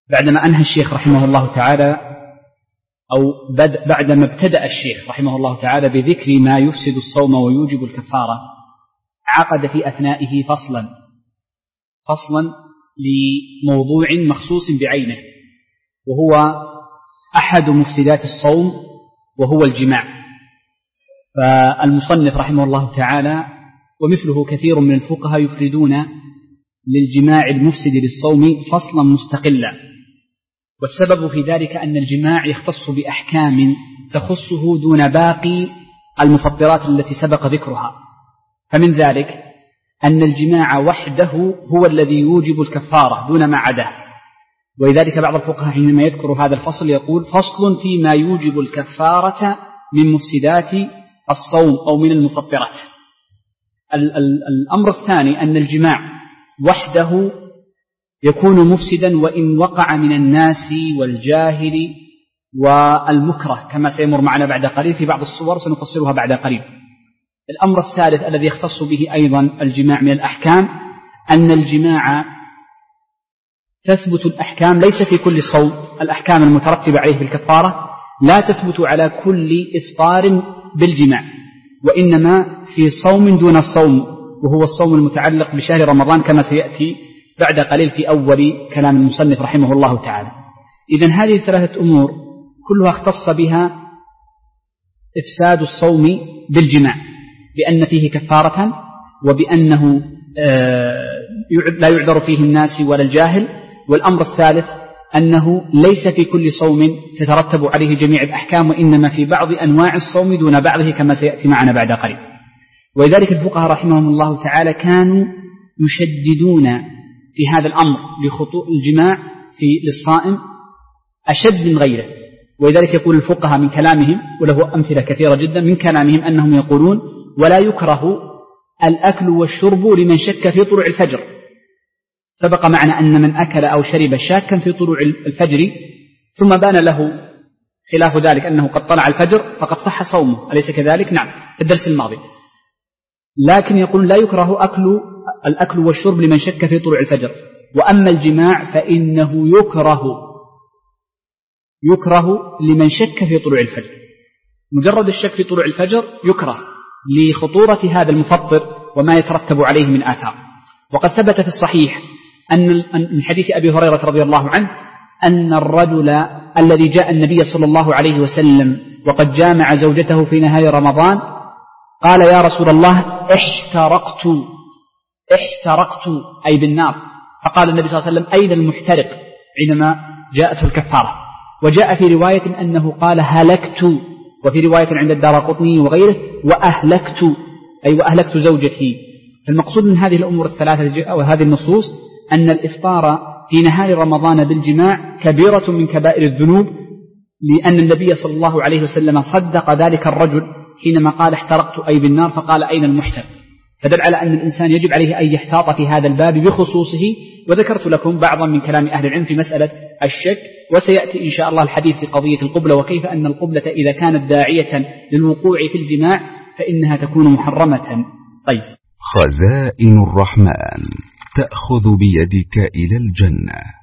بعدما أنهى الشيخ رحمه الله تعالى أو بعدما ابتدأ الشيخ رحمه الله تعالى بذكر ما يفسد الصوم ويوجب الكفارة، عقد في أثنائه فصلا لموضوع مخصوص بعينه، وهو أحد مفسدات الصوم وهو الجماع. فالمصنف رحمه الله تعالى ومثله كثير من الفقهاء يفردون للجماع المفسد للصوم فصلا مستقلا، والسبب في ذلك أن الجماع يختص بأحكام تخصه دون باقي المفطرات التي سبق ذكرها. فمن ذلك أن الجماع وحده هو الذي يوجب الكفارة دون ما عداه، ولذلك بعض الفقهاء حينما يذكر هذا الفصل يقول فصل فيما يوجب الكفارة من مفسدات الصوم أو من المفطرات. الأمر الثاني أن الجماع وحده يكون مفسدا وإن وقع من الناس والجاهل والمكره، كما سيمر معنا بعد قليل في بعض الصور سنفصلها بعد قليل. الأمر الثالث الذي يختص به أيضا الجماع من الأحكام أن الجماع تثبت الأحكام ليس في كل صوم، الأحكام المترتبة عليه بالكفارة لا تثبت على كل إفطار بالجماع، وإنما في صوم دون صوم، وهو الصوم المتعلق بشهر رمضان كما سيأتي بعد قليل في أول كلام المصنف رحمه الله تعالى. إذن هذه الثلاثة أمور كلها اختص بها إفساد الصوم بالجماع، بأن فيه كفارة، وبأنه لا يعذر فيه الناس ولا الجاهل. والأمر الثالث أنه ليس في كل صوم تترتب عليه جميع الأحكام، وإنما في بعض أنواع الصوم دون بعضه كما سيأتي معنا بعد قليل. ولذلك الفقهاء رحمهم الله تعالى كانوا يشددون في هذا الأمر لخطوء الجماع للصائم أشد من غيره. ولذلك يقول الفقهاء من كلامهم، وله أمثلة كثيرة جدا من كلامهم، أنهم يقولون ولا يكره الأكل والشرب لمن شك في طلوع الفجر. سبق معنا أن من أكل أو شرب شاكا في طلوع الفجر ثم بان له خلاف ذلك أنه قد طلع الفجر فقد صح صومه، أليس كذلك؟ نعم، في الدرس الماضي. لكن يقول لا يكره الأكل والشرب لمن شك في طلوع الفجر، وأما الجماع فإنه يكره لمن شك في طلوع الفجر. مجرد الشك في طلوع الفجر يكره لخطورة هذا المفطر وما يترتب عليه من آثار. وقد ثبت في الصحيح من حديث أبي هريرة رضي الله عنه أن الرجل الذي جاء النبي صلى الله عليه وسلم وقد جامع زوجته في نهار رمضان قال يا رسول الله احترقت أي بالنار. فقال النبي صلى الله عليه وسلم أين المحترق حينما جاءته الكفارة. وجاء في رواية أنه قال هلكت، وفي رواية عند الدارقطني وغيره وأهلكت زوجتي. فالمقصود من هذه الأمور الثلاثة وهذه النصوص أن الإفطار في نهار رمضان بالجماع كبيرة من كبائر الذنوب، لأن النبي صلى الله عليه وسلم صدق ذلك الرجل حينما قال احترقت أي بالنار، فقال أين المحترق؟ فدل على أن الإنسان يجب عليه أن يحتاط في هذا الباب بخصوصه. وذكرت لكم بعضا من كلام أهل العلم في مسألة الشك، وسيأتي إن شاء الله الحديث في قضية القبلة، وكيف أن القبلة إذا كانت داعية للوقوع في الجماع فإنها تكون محرمة. طيب، خزائن الرحمن تأخذ بيدك إلى الجنة.